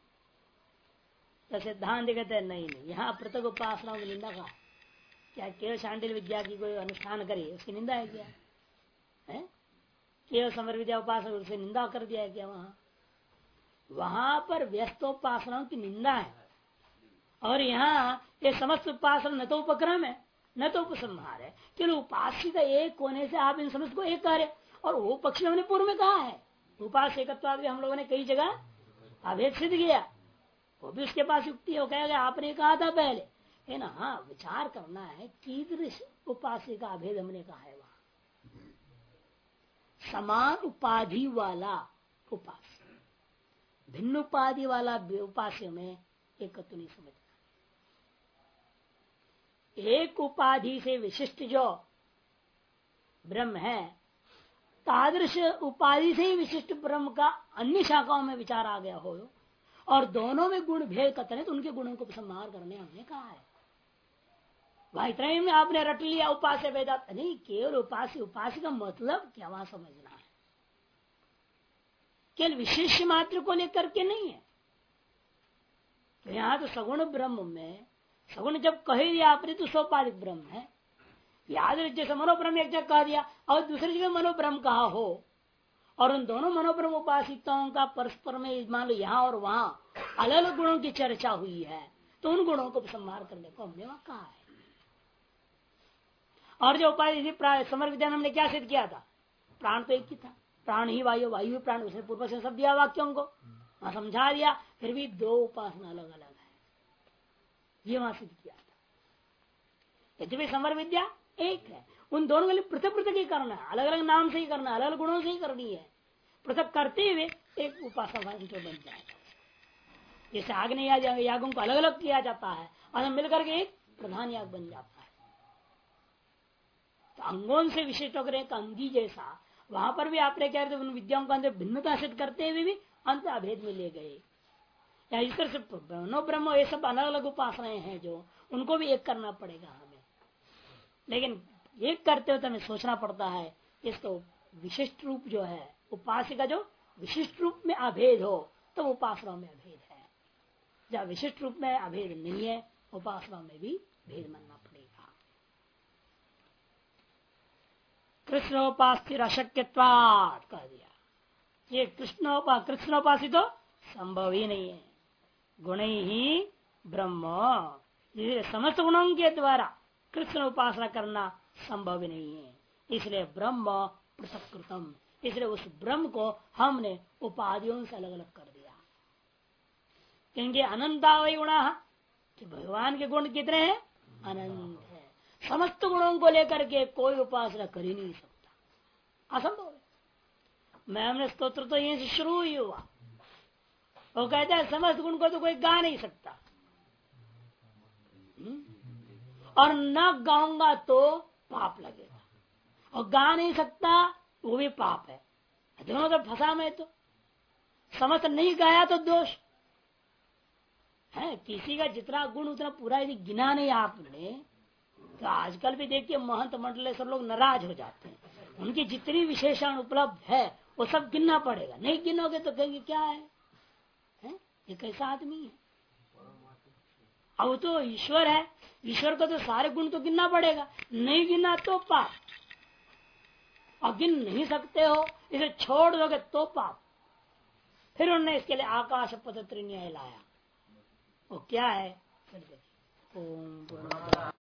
तो सिद्धांत कहते हैं नहीं नहीं, यहाँ पृथक उपासनाओं की निंदा का क्या, केवल शांडिल विद्या की कोई अनुष्ठान करे उसकी निंदा है क्या है? केवल समर विद्या उपासना उससे निंदा कर दिया है क्या? वहां पर व्यस्तोपासनाओं की निंदा है, और यहाँ ये समस्त उपासना न तो उपक्रम है न तो उपसंहार है, केवल उपास्य का एक होने से आप इन समस्त को एक कार्य, और वो पक्ष हमने पूर्व में कहा है उपास्य एकत्वाद भी हम लोगों ने कई जगह अभेद सिद्ध किया, वो भी उसके पास युक्ति हो गया, आपने कहा था पहले है ना। हाँ, विचार करना है कीदृश उपास्य का अभेद हमने कहा है। वहां समान उपाधि वाला उपास्य, भिन्न उपाधि वाला उपास्य में एकत्व नहीं समझना। एक उपाधि से विशिष्ट जो ब्रह्म है तादृश उपाधि से ही विशिष्ट ब्रह्म का अन्य शाखाओं में विचार आ गया हो और दोनों में गुण भेद करते हैं तो उनके गुणों को संहार करने हमने कहा है। भाई इतना में आपने रट लिया उपास्य वेदांत नहीं, केवल उपास्य का मतलब क्या वहां समझना है, केवल विशेष मात्र को लेकर के नहीं है। तो यहां तो सगुण ब्रह्म में सगुण जब कह दिया आपने तो सोपाधिक ब्रह्म है। याद जैसे मनोब्रह्म एक जगह कह दिया और दूसरी जगह मनोब्रह्म कहा हो और उन दोनों मनोब्रह्म उपासिताओं का परस्पर में मान लो यहाँ और वहां अलग अलग गुणों की चर्चा हुई है तो उन गुणों को संहार करने को हमने वहां कहा है। और जो उपाधि समर विद्या में हमने क्या सिद्ध किया था, प्राण तो एक ही था, प्राण ही वायु, वायु प्राण, उसने पूर्व से सब दिया वाक्यों को वहां समझा दिया, फिर भी दो उपासना अलग अलग है ये वहां सिद्ध किया था। यद्यपि समर विद्या एक है, उन दोनों के लिए पृथक पृथक ही करना है, अलग अलग नाम से ही करना है, अलग अलग गुणों से ही करनी है, पृथक करते हुए एक उपासना बन जाएगा। जैसे आग्नेय यागों को अलग अलग किया जाता है और मिलकर के एक प्रधान याग बन जाता है। तो अंगों से विशिष्ट होकर एक अंगी जैसा वहां पर भी आपने क्या उन विद्याओं का अंदर भिन्नता सिद्ध करते हुए भी अंत अभेद में ले गए। या इस तरह से ब्रह्मो ब्रह्म ये सब अलग अलग उपासनाएं हैं जो उनको भी एक करना पड़ेगा हमें, लेकिन एक करते हुए हमें सोचना पड़ता है इसको विशिष्ट रूप जो है उपास्य का जो विशिष्ट रूप में अभेद हो तो उपासना में अभेद है, जब विशिष्ट रूप में अभेद नहीं है उपासना में भी भेद मानना पड़ेगा। कृष्णोपास्य अशक्यत्वात् कह दिया, ये कृष्णोपासित तो संभव ही नहीं है, गुण ही ब्रह्म, समस्त गुणों के द्वारा कृष्ण उपासना करना संभव नहीं है, इसलिए ब्रह्म पृथक्कृतम, इसलिए उस ब्रह्म को हमने उपाधियों से अलग अलग कर दिया। क्योंकि अनंतावय गुण, भगवान के गुण कितने हैं, अनंत है, समस्त गुणों को लेकर के कोई उपासना कर ही नहीं सकता, असंभव है। मैं हमने स्तोत्र तो यहीं से शुरू ही हुआ, वो कहता है समस्त गुण को तो कोई गा नहीं सकता और न गाऊंगा तो पाप लगेगा, और गा नहीं सकता वो भी पाप है, दोनों तो फंसा मैं तो समस्त नहीं गाया तो दोष है। किसी का जितना गुण उतना पूरा यदि गिना नहीं आपने तो आजकल भी देखिए महंत मंडलेश्वर लोग नाराज हो जाते हैं, उनकी जितनी विशेषण उपलब्ध है वो सब गिनना पड़ेगा, नहीं गिनोगे तो कहेंगे क्या है ये कैसा आदमी है। अब तो ईश्वर है, ईश्वर को तो सारे गुण तो गिनना पड़ेगा, नहीं गिना तो पाप, और गिन नहीं सकते हो इसे छोड़ दोगे तो पाप। फिर उन्होंने इसके लिए आकाश पद न्याय लाया, वो क्या है। ओम